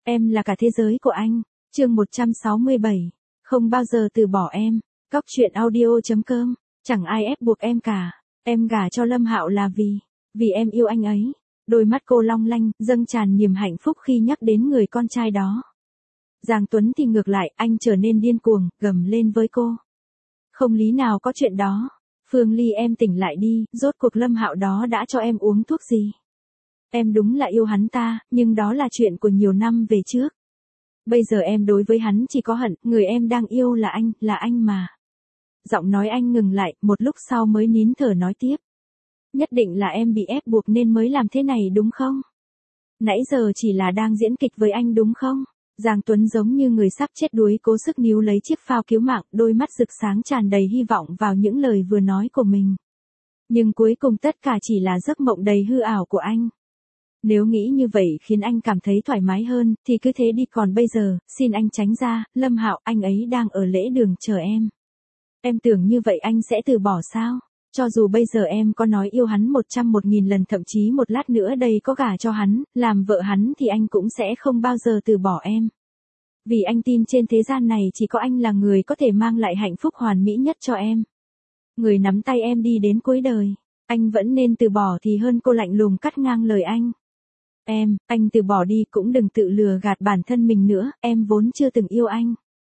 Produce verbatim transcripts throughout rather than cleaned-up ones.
Em là cả thế giới của anh. Chương một trăm sáu mươi bảy. Không bao giờ từ bỏ em. Cóc truyện audio.com. Chẳng ai ép buộc em cả. Em gả cho Lâm Hạo là vì, vì em yêu anh ấy. Đôi mắt cô long lanh, dâng tràn niềm hạnh phúc khi nhắc đến người con trai đó. Giang Tuấn thì ngược lại, anh trở nên điên cuồng, gầm lên với cô. Không lý nào có chuyện đó. Phương Ly, em tỉnh lại đi, rốt cuộc Lâm Hạo đó đã cho em uống thuốc gì? Em đúng là yêu hắn ta, nhưng đó là chuyện của nhiều năm về trước. Bây giờ em đối với hắn chỉ có hận, người em đang yêu là anh, là anh mà. Giọng nói anh ngừng lại, một lúc sau mới nín thở nói tiếp. Nhất định là em bị ép buộc nên mới làm thế này đúng không? Nãy giờ chỉ là đang diễn kịch với anh đúng không? Giang Tuấn giống như người sắp chết đuối cố sức níu lấy chiếc phao cứu mạng, đôi mắt rực sáng tràn đầy hy vọng vào những lời vừa nói của mình. Nhưng cuối cùng tất cả chỉ là giấc mộng đầy hư ảo của anh. Nếu nghĩ như vậy khiến anh cảm thấy thoải mái hơn, thì cứ thế đi, còn bây giờ, xin anh tránh ra, Lâm Hạo, anh ấy đang ở lễ đường chờ em. Em tưởng như vậy anh sẽ từ bỏ sao? Cho dù bây giờ em có nói yêu hắn một trăm một nghìn lần, thậm chí một lát nữa đây có gả cho hắn, làm vợ hắn thì anh cũng sẽ không bao giờ từ bỏ em. Vì anh tin trên thế gian này chỉ có anh là người có thể mang lại hạnh phúc hoàn mỹ nhất cho em. Người nắm tay em đi đến cuối đời. Anh vẫn nên từ bỏ thì hơn, cô lạnh lùng cắt ngang lời anh. Em, anh từ bỏ đi, cũng đừng tự lừa gạt bản thân mình nữa, em vốn chưa từng yêu anh.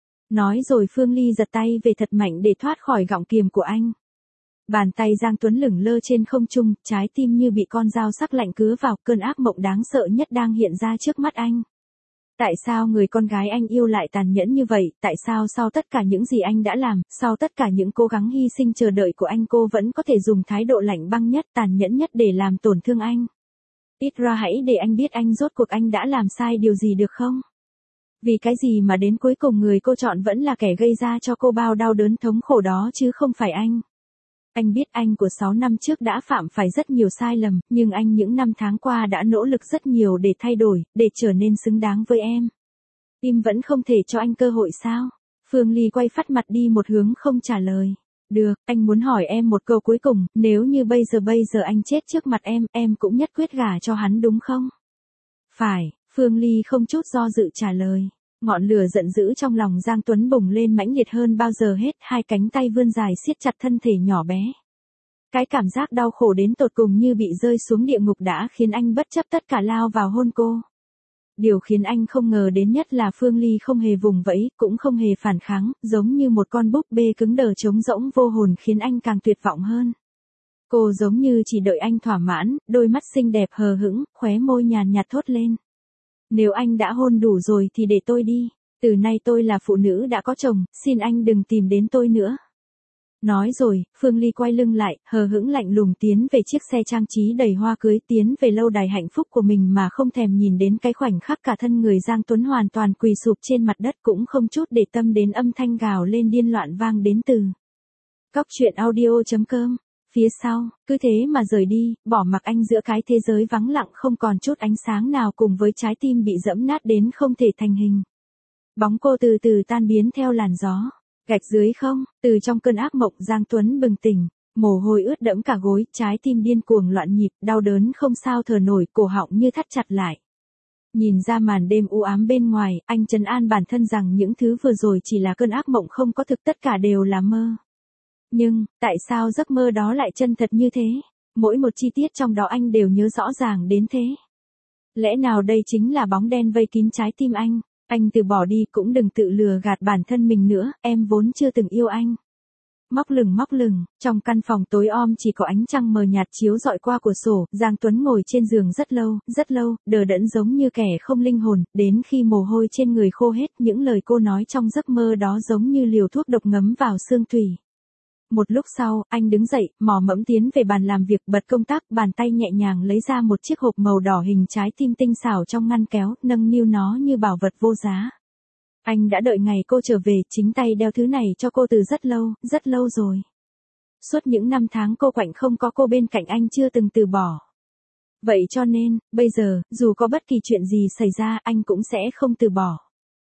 Nói rồi Phương Ly giật tay về thật mạnh để thoát khỏi gọng kiềm của anh. Bàn tay Giang Tuấn lửng lơ trên không trung, trái tim như bị con dao sắc lạnh cứa vào, cơn ác mộng đáng sợ nhất đang hiện ra trước mắt anh. Tại sao người con gái anh yêu lại tàn nhẫn như vậy, tại sao sau tất cả những gì anh đã làm, sau tất cả những cố gắng hy sinh chờ đợi của anh, cô vẫn có thể dùng thái độ lạnh băng nhất, tàn nhẫn nhất để làm tổn thương anh. Ít ra hãy để anh biết anh rốt cuộc anh đã làm sai điều gì được không? Vì cái gì mà đến cuối cùng người cô chọn vẫn là kẻ gây ra cho cô bao đau đớn thống khổ đó chứ không phải anh. Anh biết anh của sáu năm trước đã phạm phải rất nhiều sai lầm, nhưng anh những năm tháng qua đã nỗ lực rất nhiều để thay đổi, để trở nên xứng đáng với em. Im vẫn không thể cho anh cơ hội sao? Phương Ly quay phắt mặt đi một hướng không trả lời. Được, anh muốn hỏi em một câu cuối cùng, nếu như bây giờ bây giờ anh chết trước mặt em, em cũng nhất quyết gả cho hắn đúng không? Phải, Phương Ly không chút do dự trả lời. Ngọn lửa giận dữ trong lòng Giang Tuấn bùng lên mãnh liệt hơn bao giờ hết, hai cánh tay vươn dài siết chặt thân thể nhỏ bé. Cái cảm giác đau khổ đến tột cùng như bị rơi xuống địa ngục đã khiến anh bất chấp tất cả lao vào hôn cô. Điều khiến anh không ngờ đến nhất là Phương Ly không hề vùng vẫy, cũng không hề phản kháng, giống như một con búp bê cứng đờ trống rỗng vô hồn khiến anh càng tuyệt vọng hơn. Cô giống như chỉ đợi anh thỏa mãn, đôi mắt xinh đẹp hờ hững, khóe môi nhàn nhạt thốt lên. Nếu anh đã hôn đủ rồi thì để tôi đi, từ nay tôi là phụ nữ đã có chồng, xin anh đừng tìm đến tôi nữa. Nói rồi, Phương Ly quay lưng lại, hờ hững lạnh lùng tiến về chiếc xe trang trí đầy hoa cưới, tiến về lâu đài hạnh phúc của mình mà không thèm nhìn đến cái khoảnh khắc cả thân người Giang Tuấn hoàn toàn quỳ sụp trên mặt đất, cũng không chút để tâm đến âm thanh gào lên điên loạn vang đến từ cóc truyện audio.com. Phía sau, cứ thế mà rời đi, bỏ mặc anh giữa cái thế giới vắng lặng không còn chút ánh sáng nào cùng với trái tim bị dẫm nát đến không thể thành hình. Bóng cô từ từ tan biến theo làn gió. Gạch dưới không, từ trong cơn ác mộng Giang Tuấn bừng tỉnh, mồ hôi ướt đẫm cả gối, trái tim điên cuồng loạn nhịp, đau đớn không sao thở nổi, cổ họng như thắt chặt lại. Nhìn ra màn đêm u ám bên ngoài, anh trấn an bản thân rằng những thứ vừa rồi chỉ là cơn ác mộng không có thực, tất cả đều là mơ. Nhưng, tại sao giấc mơ đó lại chân thật như thế? Mỗi một chi tiết trong đó anh đều nhớ rõ ràng đến thế. Lẽ nào đây chính là bóng đen vây kín trái tim anh? Anh từ bỏ đi, cũng đừng tự lừa gạt bản thân mình nữa, em vốn chưa từng yêu anh. Móc lửng móc lửng, trong căn phòng tối om chỉ có ánh trăng mờ nhạt chiếu rọi qua cửa sổ, Giang Tuấn ngồi trên giường rất lâu, rất lâu, đờ đẫn giống như kẻ không linh hồn, đến khi mồ hôi trên người khô hết, những lời cô nói trong giấc mơ đó giống như liều thuốc độc ngấm vào xương tủy. Một lúc sau, anh đứng dậy, mò mẫm tiến về bàn làm việc, bật công tắc, bàn tay nhẹ nhàng lấy ra một chiếc hộp màu đỏ hình trái tim tinh xảo trong ngăn kéo, nâng niu nó như bảo vật vô giá. Anh đã đợi ngày cô trở về, chính tay đeo thứ này cho cô từ rất lâu, rất lâu rồi. Suốt những năm tháng cô quạnh không có cô bên cạnh anh chưa từng từ bỏ. Vậy cho nên, bây giờ, dù có bất kỳ chuyện gì xảy ra, anh cũng sẽ không từ bỏ.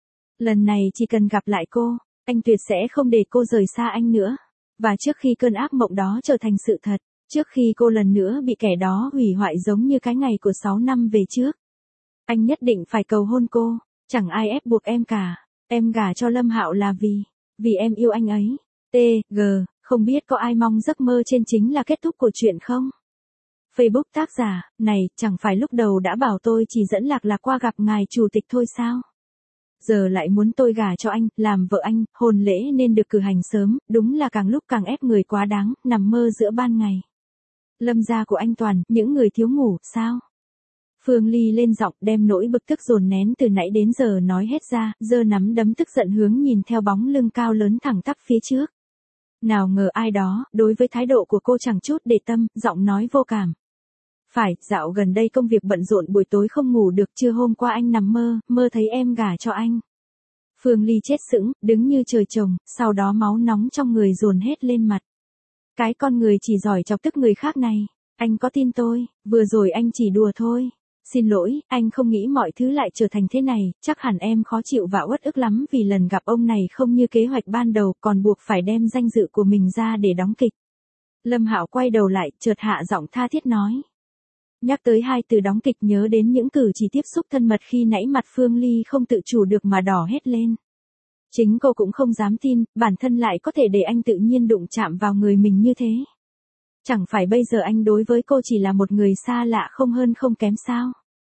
Lần này chỉ cần gặp lại cô, anh tuyệt sẽ không để cô rời xa anh nữa. Và trước khi cơn ác mộng đó trở thành sự thật, trước khi cô lần nữa bị kẻ đó hủy hoại giống như cái ngày của sáu năm về trước, anh nhất định phải cầu hôn cô. Chẳng ai ép buộc em cả. Em gả cho Lâm Hạo là vì, vì em yêu anh ấy. T G, không biết có ai mong giấc mơ trên chính là kết thúc của chuyện không? Facebook tác giả, này, chẳng phải lúc đầu đã bảo tôi chỉ dẫn Lạc Lạc qua gặp ngài chủ tịch thôi sao? Giờ lại muốn tôi gả cho anh, làm vợ anh, hôn lễ nên được cử hành sớm, đúng là càng lúc càng ép người quá đáng, nằm mơ giữa ban ngày. Lâm gia của anh toàn, những người thiếu ngủ, sao? Phương Ly lên giọng đem nỗi bực tức dồn nén từ nãy đến giờ nói hết ra, giơ nắm đấm tức giận hướng nhìn theo bóng lưng cao lớn thẳng tắp phía trước. Nào ngờ ai đó, đối với thái độ của cô chẳng chút để tâm, giọng nói vô cảm. Phải, dạo gần đây công việc bận rộn buổi tối không ngủ được, trưa hôm qua anh nằm mơ, mơ thấy em gả cho anh. Phương Ly chết sững, đứng như trời trồng, sau đó máu nóng trong người dồn hết lên mặt. Cái con người chỉ giỏi chọc tức người khác này, anh có tin tôi, vừa rồi anh chỉ đùa thôi. Xin lỗi, anh không nghĩ mọi thứ lại trở thành thế này, chắc hẳn em khó chịu và uất ức lắm vì lần gặp ông này không như kế hoạch ban đầu, còn buộc phải đem danh dự của mình ra để đóng kịch. Lâm Hạo quay đầu lại, chợt hạ giọng tha thiết nói. Nhắc tới hai từ đóng kịch nhớ đến những cử chỉ tiếp xúc thân mật khi nãy mặt Phương Ly không tự chủ được mà đỏ hết lên. Chính cô cũng không dám tin, bản thân lại có thể để anh tự nhiên đụng chạm vào người mình như thế. Chẳng phải bây giờ anh đối với cô chỉ là một người xa lạ không hơn không kém sao?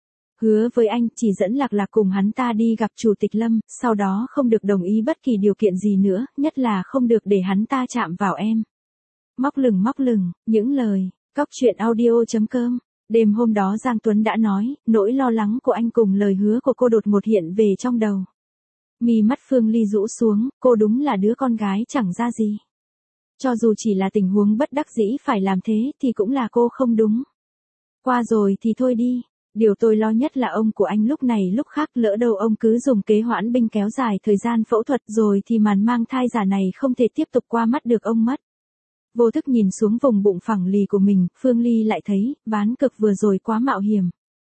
Hứa với anh chỉ dẫn Lạc Lạc cùng hắn ta đi gặp Chủ tịch Lâm, sau đó không được đồng ý bất kỳ điều kiện gì nữa, nhất là không được để hắn ta chạm vào em. Móc lửng móc lửng, những lời, cóc truyện audio chấm com. Đêm hôm đó Giang Tuấn đã nói, nỗi lo lắng của anh cùng lời hứa của cô đột ngột hiện về trong đầu. Mi mắt Phương Ly rũ xuống, cô đúng là đứa con gái chẳng ra gì. Cho dù chỉ là tình huống bất đắc dĩ phải làm thế thì cũng là cô không đúng. Qua rồi thì thôi đi, điều tôi lo nhất là ông của anh lúc này lúc khác lỡ đâu ông cứ dùng kế hoãn binh kéo dài thời gian phẫu thuật rồi thì màn mang thai giả này không thể tiếp tục qua mắt được ông mất. Vô thức nhìn xuống vùng bụng phẳng lì của mình, Phương Ly lại thấy, ván cực vừa rồi quá mạo hiểm.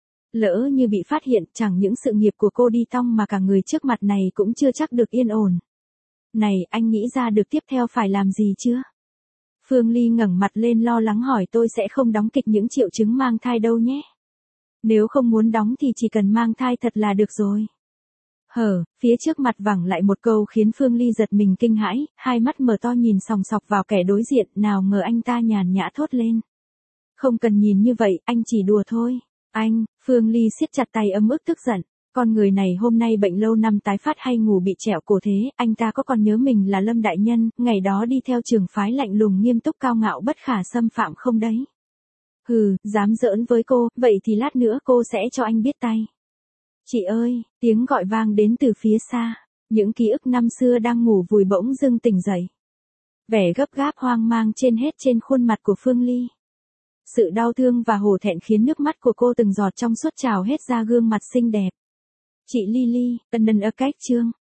Lỡ như bị phát hiện, chẳng những sự nghiệp của cô đi tong mà cả người trước mặt này cũng chưa chắc được yên ổn. Này, anh nghĩ ra được tiếp theo phải làm gì chưa? Phương Ly ngẩng mặt lên lo lắng hỏi tôi sẽ không đóng kịch những triệu chứng mang thai đâu nhé. Nếu không muốn đóng thì chỉ cần mang thai thật là được rồi. Hở, phía trước mặt vẳng lại một câu khiến Phương Ly giật mình kinh hãi, hai mắt mở to nhìn sòng sọc vào kẻ đối diện, nào ngờ anh ta nhàn nhã thốt lên. Không cần nhìn như vậy, anh chỉ đùa thôi. Anh, Phương Ly siết chặt tay ấm ức tức giận. Con người này hôm nay bệnh lâu năm tái phát hay ngủ bị trẹo cổ thế, anh ta có còn nhớ mình là Lâm Đại Nhân, ngày đó đi theo trường phái lạnh lùng nghiêm túc cao ngạo bất khả xâm phạm không đấy? Hừ, dám giỡn với cô, vậy thì lát nữa cô sẽ cho anh biết tay. Chị ơi, tiếng gọi vang đến từ phía xa, những ký ức năm xưa đang ngủ vùi bỗng dưng tỉnh dậy. Vẻ gấp gáp hoang mang trên hết trên khuôn mặt của Phương Ly. Sự đau thương và hổ thẹn khiến nước mắt của cô từng giọt trong suốt trào hết ra gương mặt xinh đẹp. Chị Lily, ân ân ơ cách chương.